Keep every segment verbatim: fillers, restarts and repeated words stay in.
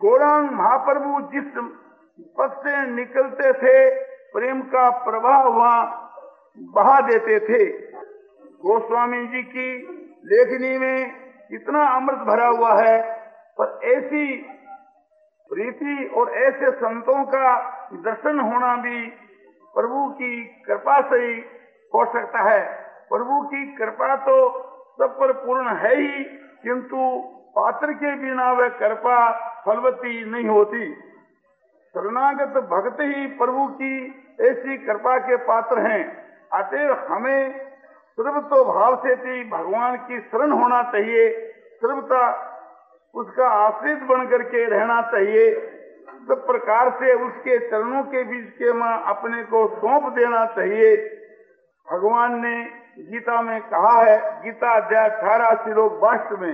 गौरांग महाप्रभु जिस पद से निकलते थे प्रेम का प्रवाह वहाँ बहा देते थे। गोस्वामी जी की लेखनी में इतना अमृत भरा हुआ है, पर ऐसी प्रीति और ऐसे संतों का दर्शन होना भी प्रभु की कृपा से ही हो सकता है। प्रभु की कृपा तो सब पर पूर्ण है ही, किंतु पात्र के बिना वह कृपा फलवती नहीं होती। शरणागत भक्त ही प्रभु की ऐसी कृपा के पात्र हैं। अतएव हमें सर्वतो भाव से भी भगवान की शरण होना चाहिए, सर्वथा उसका आश्रित बन करके रहना चाहिए। सब प्रकार से उसके चरणों के बीच के में अपने को सौंप देना चाहिए। भगवान ने गीता में कहा है, गीता अध्याय अठारह श्लोक बाईस में,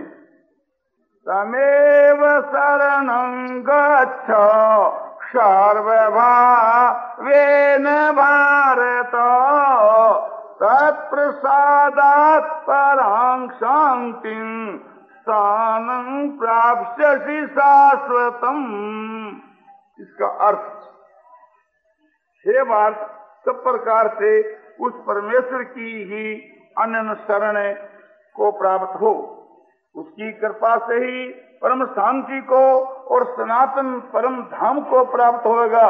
तमेव शरणं गच्छ सर्वभावेन भारत तत्प्रसादात् परां शान्तिं स्थानं प्राप्स्यसि शाश्वतम्। इसका अर्थ, हे भारत, सब प्रकार से उस परमेश्वर की ही अनन्य शरण को प्राप्त हो। उसकी कृपा से ही परम शांति को और सनातन परम धाम को प्राप्त होगा।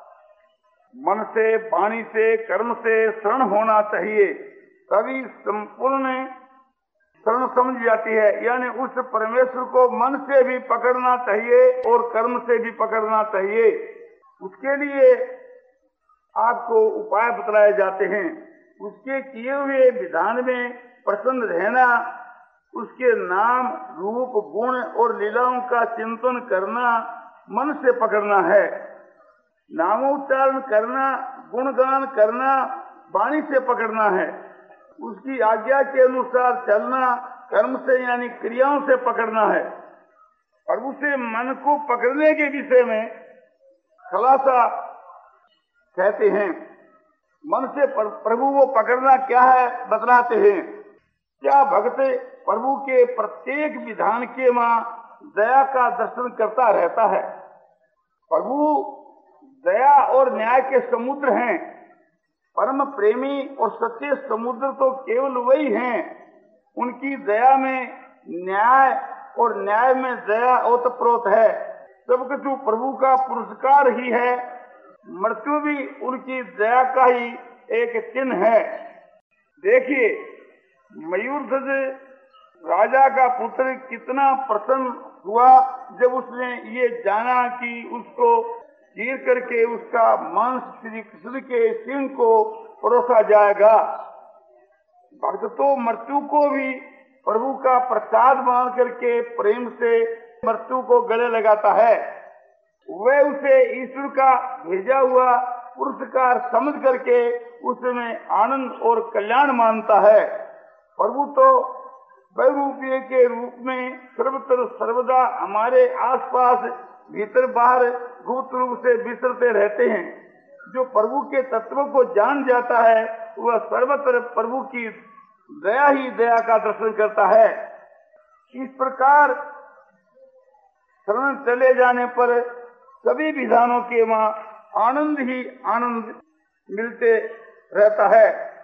मन से, वाणी से, कर्म से शरण होना चाहिए, तभी संपूर्ण शरण समझ जाती है। यानी उस परमेश्वर को मन से भी पकड़ना चाहिए और कर्म से भी पकड़ना चाहिए। उसके लिए आपको उपाय बतलाए जाते हैं। उसके किए हुए विधान में प्रसन्न रहना, उसके नाम, रूप, गुण और लीलाओं का चिंतन करना मन से पकड़ना है। नामोच्चारण करना, गुणगान करना वाणी से पकड़ना है। उसकी आज्ञा के अनुसार चलना कर्म से यानी क्रियाओं से पकड़ना है। और उसे मन को पकड़ने के विषय में खलासा कहते हैं। मन से प्रभु वो पकड़ना क्या है बतलाते हैं। क्या भक्त प्रभु के प्रत्येक विधान के मां दया का दर्शन करता रहता है। प्रभु दया और न्याय के समुद्र हैं। परम प्रेमी और सच्चे समुद्र तो केवल वही हैं। उनकी दया में न्याय और न्याय में दया ओतप्रोत है। सब कुछ प्रभु का पुरस्कार ही है। मृत्यु भी उनकी दया का ही एक चिन्ह है। देखिए, मयूरध्वज राजा का पुत्र कितना प्रसन्न हुआ जब उसने ये जाना कि उसको चीर करके उसका मांस श्री कृष्ण के सिंह को परोसा जाएगा। भक्त तो मृत्यु को भी प्रभु का प्रसाद मान करके प्रेम से मृत्यु को गले लगाता है। वह उसे ईश्वर का भेजा हुआ पुरस्कार समझ करके उसमें आनंद और कल्याण मानता है। प्रभु तो बहुरूपीय के रूप में सर्वत्र सर्वदा हमारे आसपास भीतर बाहर गुप्त रूप से विचरते रहते हैं। जो प्रभु के तत्व को जान जाता है वह सर्वत्र प्रभु की दया ही दया का दर्शन करता है। इस प्रकार शरण चले जाने पर सभी विधानों के वहाँ आनंद ही आनंद मिलते रहता है।